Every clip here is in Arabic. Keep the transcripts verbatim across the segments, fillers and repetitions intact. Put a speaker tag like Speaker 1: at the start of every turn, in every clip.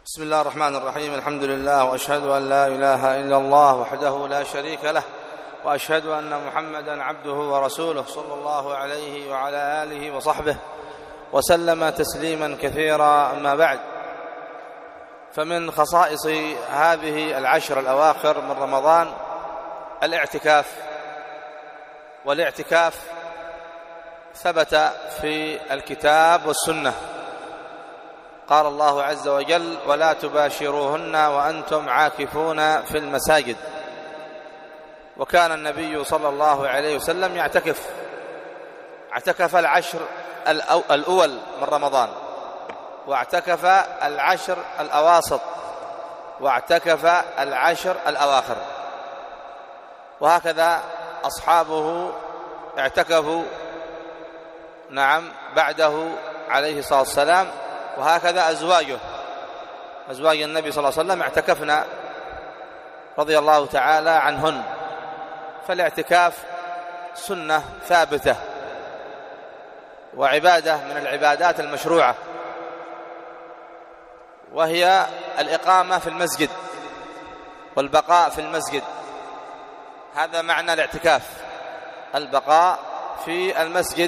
Speaker 1: بسم الله الرحمن الرحيم. الحمد لله، وأشهد أن لا إله إلا الله وحده لا شريك له، وأشهد أن محمدًا عبده ورسوله صلى الله عليه وعلى آله وصحبه وسلم تسليمًا كثيرا. أما بعد، فمن خصائص هذه العشر الأواخر من رمضان الاعتكاف. والاعتكاف ثبت في الكتاب والسنة. قال الله عز وجل: ولا تباشروهن وأنتم عاكفون في المساجد. وكان النبي صلى الله عليه وسلم يعتكف اعتكف العشر الأول من رمضان، واعتكف العشر الأواسط، واعتكف العشر الأواخر، وهكذا أصحابه اعتكفوا نعم بعده عليه الصلاة والسلام، وهكذا أزواجه أزواج النبي صلى الله عليه وسلم اعتكفنا رضي الله تعالى عنهن. فالاعتكاف سنة ثابتة وعبادة من العبادات المشروعة، وهي الإقامة في المسجد والبقاء في المسجد. هذا معنى الاعتكاف، البقاء في المسجد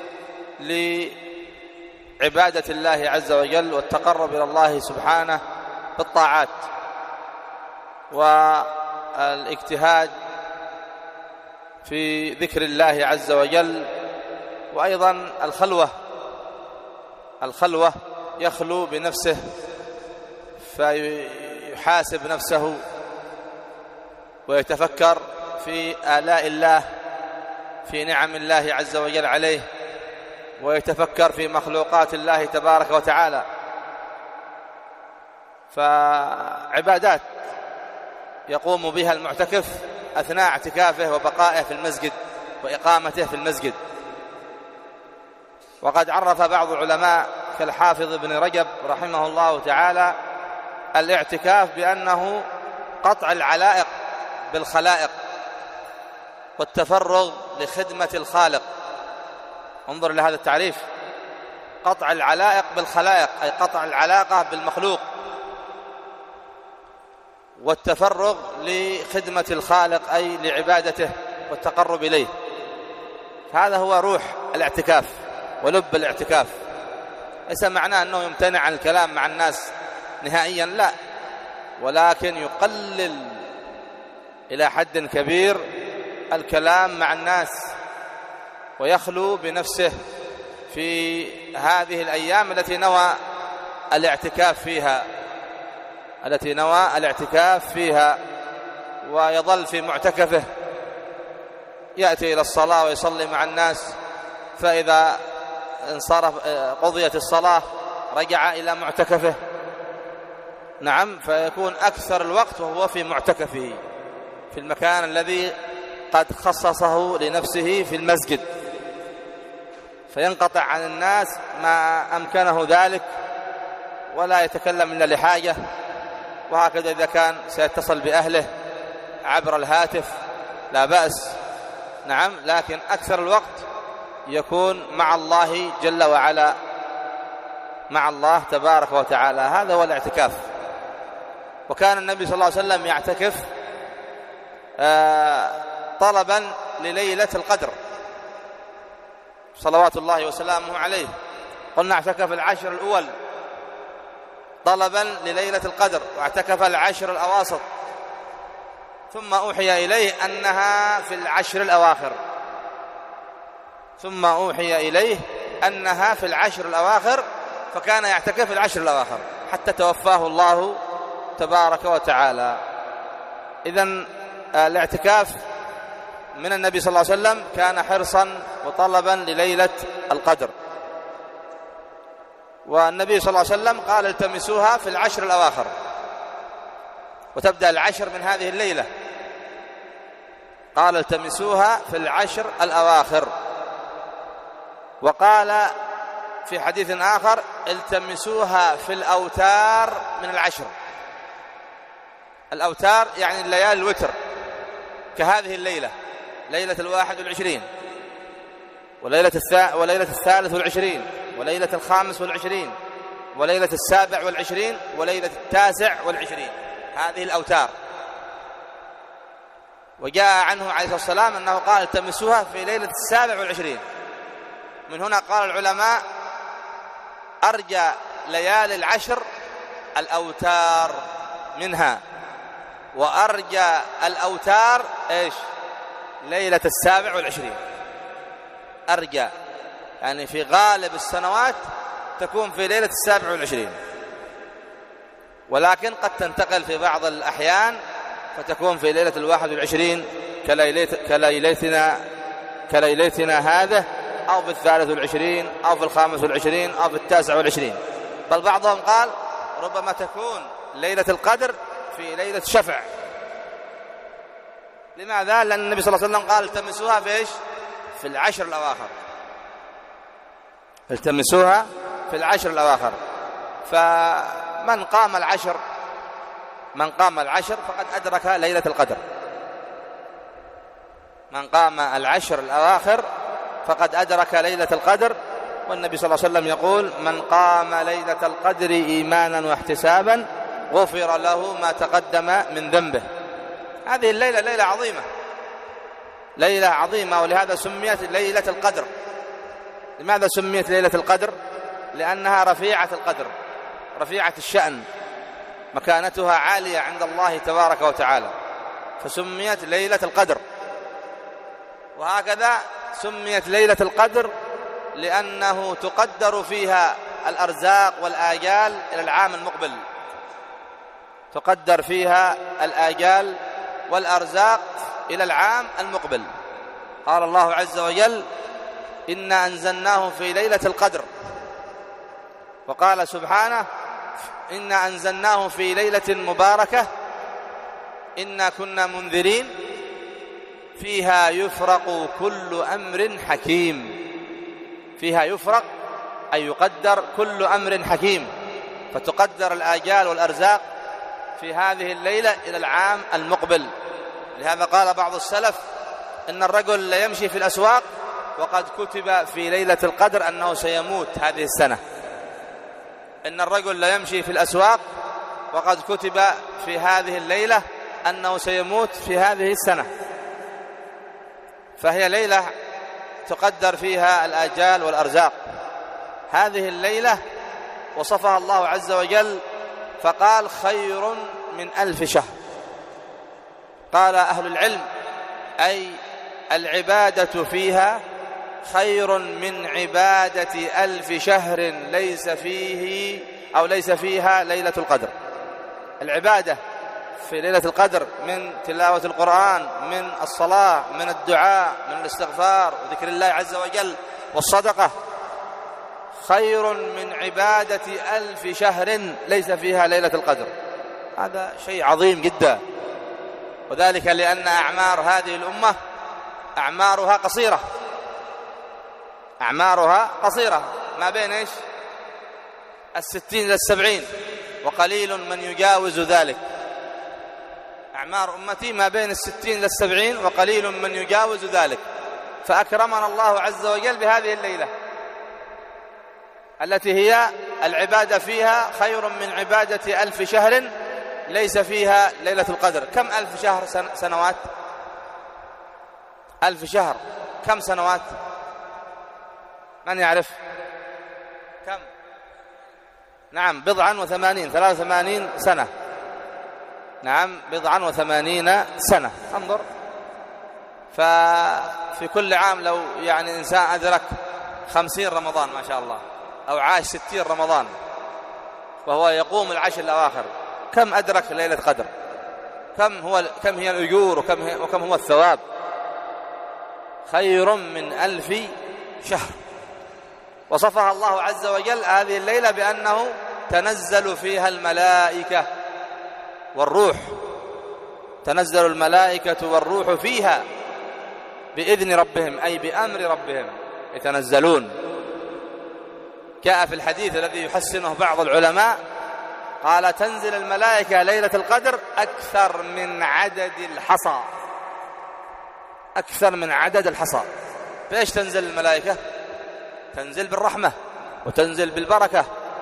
Speaker 1: لعبادة الله عز وجل والتقرب إلى الله سبحانه بالطاعات والاجتهاد في ذكر الله عز وجل، وأيضا الخلوة الخلوة يخلو بنفسه فيحاسب نفسه ويتفكر في آلاء الله، في نعم الله عز وجل عليه، ويتفكر في مخلوقات الله تبارك وتعالى. فعبادات يقوم بها المعتكف أثناء اعتكافه وبقائه في المسجد وإقامته في المسجد. وقد عرف بعض العلماء كالحافظ ابن رجب رحمه الله تعالى الاعتكاف بأنه قطع العلائق بالخلائق والتفرغ لخدمة الخالق. انظر لهذا التعريف: قطع العلائق بالخلائق، أي قطع العلاقة بالمخلوق، والتفرغ لخدمة الخالق أي لعبادته والتقرب إليه. هذا هو روح الاعتكاف ولب الاعتكاف. ليس معناه أنه يمتنع عن الكلام مع الناس نهائيا، لا، ولكن يقلل إلى حد كبير الكلام مع الناس، ويخلو بنفسه في هذه الأيام التي نوى الاعتكاف فيها التي نوى الاعتكاف فيها ويظل في معتكفه، يأتي إلى الصلاة ويصلي مع الناس، فإذا انصرف قضيت الصلاة رجع إلى معتكفه. نعم، فيكون أكثر الوقت وهو في معتكفه في المكان الذي قد خصصه لنفسه في المسجد، فينقطع عن الناس ما أمكنه ذلك ولا يتكلم إلا لحاجة. وهكذا إذا كان سيتصل بأهله عبر الهاتف لا بأس، نعم، لكن أكثر الوقت يكون مع الله جل وعلا، مع الله تبارك وتعالى. هذا هو الاعتكاف. وكان النبي صلى الله عليه وسلم يعتكف آه طلبا لليلة القدر صلوات الله وسلامه عليه. قلنا اعتكف العشر الأول طلبا لليلة القدر، واعتكف العشر الأواسط، ثم أوحي إليه أنها في العشر الأواخر ثم أوحي إليه أنها في العشر الأواخر فكان يعتكف العشر الأواخر حتى توفاه الله تبارك وتعالى. إذن الاعتكاف من النبي صلى الله عليه وسلم كان حرصا وطلبا لليلة القدر. والنبي صلى الله عليه وسلم قال: التمسوها في العشر الأواخر، وتبدأ العشر من هذه الليلة. قال: التمسوها في العشر الأواخر. وقال في حديث آخر: التمسوها في الأوتار من العشر. الأوتار يعني الليالي الوتر، كهذه الليلة، ليلة الواحد والعشرين، وليلة الثالث والعشرين، وليلة الخامس والعشرين، وليلة السابع والعشرين وليلة التاسع والعشرين، هذه الأوتار. وجاء عنه عليه الصلاة والسلام أنه قال التمسوها في ليلة السابع والعشرين. من هنا قال العلماء أرجى ليالي العشر الأوتار منها، وأرجى الأوتار إيش؟ ليلة السابع والعشرين. أرجى يعني في غالب السنوات تكون في ليلة السابع والعشرين، ولكن قد تنتقل في بعض الأحيان فتكون في ليلة الواحد والعشرين كليلتنا كليلتنا هذا، أو في الثالث والعشرين، أو في الخامس والعشرين، أو في التاسع والعشرين. بل بعضهم قال ربما تكون ليلة القدر في ليلة شفع. لماذا؟ لأن النبي صلى الله عليه وسلم قال التمسوها في إيش؟ في العشر الأواخر. التمسوها في العشر الأواخر. فمن قام العشر من قام العشر فقد أدرك ليلة القدر. من قام العشر الأواخر فقد أدرك ليلة القدر. والنبي صلى الله عليه وسلم يقول من قام ليلة القدر إيمانا واحتسابا غفر له ما تقدم من ذنبه. هذه الليلة ليلة عظيمة، ليلة عظيمة، ولهذا سميت ليلة القدر. لماذا سميت ليلة القدر؟ لأنها رفيعة القدر، رفيعة الشأن، مكانتها عالية عند الله تبارك وتعالى، فسميت ليلة القدر. وهكذا سميت ليلة القدر لأنه تقدر فيها الأرزاق والآجال إلى العام المقبل. تقدر فيها الآجال والأرزاق إلى العام المقبل. قال الله عز وجل إنا أنزلناه في ليلة القدر. وقال سبحانه إنا أنزلناه في ليلة مباركة إنا كنا منذرين فيها يفرق كل أمر حكيم. فيها يفرق أي يقدر كل أمر حكيم، فتقدر الآجال والأرزاق في هذه الليلة إلى العام المقبل. لهذا قال بعض السلف إن الرجل ليمشي في الأسواق وقد كتب في ليلة القدر أنه سيموت هذه السنة. إن الرجل ليمشي في الأسواق وقد كتب في هذه الليلة أنه سيموت في هذه السنة. فهي ليلة تقدر فيها الآجال والأرزاق. هذه الليلة وصفها الله عز وجل فقال خير من ألف شهر. قال أهل العلم أي العبادة فيها خير من عبادة ألف شهر ليس فيه أو ليس فيها ليلة القدر. العبادة في ليلة القدر من تلاوة القرآن، من الصلاة، من الدعاء، من الاستغفار وذكر الله عز وجل والصدقة، خير من عبادة ألف شهر ليس فيها ليلة القدر. هذا شيء عظيم جدا، وذلك لأن أعمار هذه الأمة أعمارها قصيرة. أعمارها قصيرة ما بين إيش؟ الستين إلى السبعين، وقليل من يجاوز ذلك. أعمار أمتي ما بين الستين إلى السبعين وقليل من يجاوز ذلك. فأكرمنا الله عز وجل بهذه الليلة التي هي العبادة فيها خير من عبادة ألف شهر ليس فيها ليلة القدر. كم ألف شهر سنوات؟ ألف شهر كم سنوات؟ من يعرف؟ كم؟ نعم بضعا وثمانين، ثلاث وثمانين سنة. نعم بضعا وثمانين سنة. انظر، ففي كل عام لو يعني إنسان أدرك خمسين رمضان ما شاء الله، أو عاش ستين رمضان وهو يقوم العشر الأواخر، كم أدرك ليلة قدر؟ كم هو كم هي الأجور وكم هي وكم هو الثواب؟ خير من ألف شهر. وصفها الله عز وجل هذه الليلة بأنه تنزل فيها الملائكة والروح. تنزل الملائكة والروح فيها بإذن ربهم أي بأمر ربهم يتنزلون. جاء في الحديث الذي يحسنه بعض العلماء قال تنزل الملائكة ليلة القدر أكثر من عدد الحصى. أكثر من عدد الحصى. فإيش تنزل الملائكة؟ تنزل بالرحمة، وتنزل بالبركة،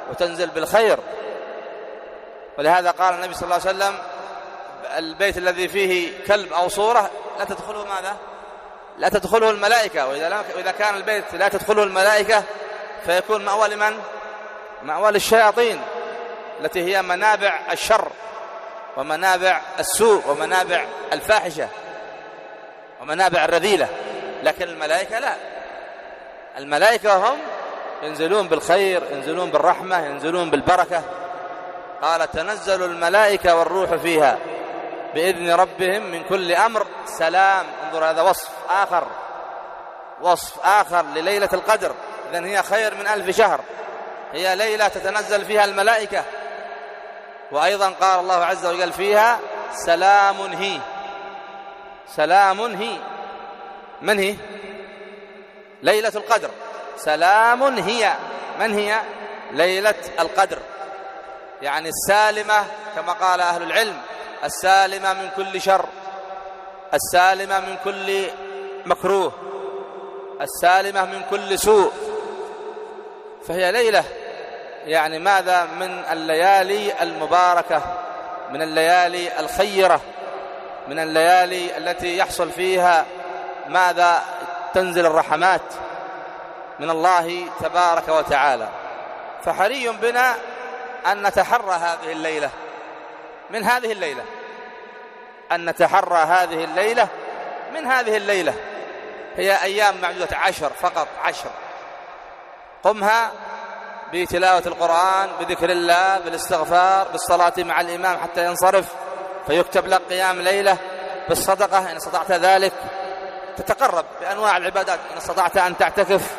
Speaker 1: وتنزل بالخير. ولهذا قال النبي صلى الله عليه وسلم البيت الذي فيه كلب أو صورة لا تدخله ماذا؟ لا تدخله الملائكة. وإذا كان البيت لا تدخله الملائكة فيكون مأوى لمن؟ مأوى للشياطين التي هي منابع الشر ومنابع السوء ومنابع الفاحشة ومنابع الرذيلة. لكن الملائكة لا، الملائكة هم ينزلون بالخير، ينزلون بالرحمة، ينزلون بالبركة. قال تنزل الملائكة والروح فيها بإذن ربهم من كل أمر سلام. انظر هذا وصف آخر، وصف آخر لليلة القدر. إذن هي خير من ألف شهر، هي ليلة تتنزل فيها الملائكة. وأيضا قال الله عز وجل فيها سلام هي، سلام هي. من هي؟ ليلة القدر. سلام هي، من هي؟ ليلة القدر، يعني السالمة كما قال أهل العلم، السالمة من كل شر، السالمة من كل مكروه، السالمة من كل سوء. فهي ليلة يعني ماذا؟ من الليالي المباركة، من الليالي الخيرة، من الليالي التي يحصل فيها ماذا؟ تنزل الرحمات من الله تبارك وتعالى. فحري بنا أن نتحرى هذه الليلة، من هذه الليلة، أن نتحرى هذه الليلة من هذه الليلة. هي أيام معدودة، عشر فقط، عشر. قمها بتلاوة القرآن، بذكر الله، بالاستغفار، بالصلاة مع الإمام حتى ينصرف فيكتب لك قيام ليلة، بالصدقة إن استطعت ذلك، تتقرب بأنواع العبادات. إن استطعت أن تعتكف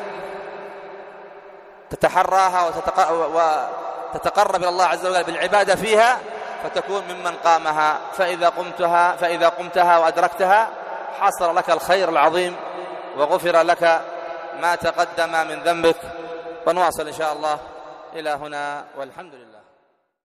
Speaker 1: تتحراها وتتقرب إلى الله عز وجل بالعبادة فيها، فتكون ممن قامها. فإذا قمتها فإذا قمتها وأدركتها حصل لك الخير العظيم وغفر لك ما تقدم من ذنبك. ونواصل إن شاء الله إلى هنا، والحمد لله.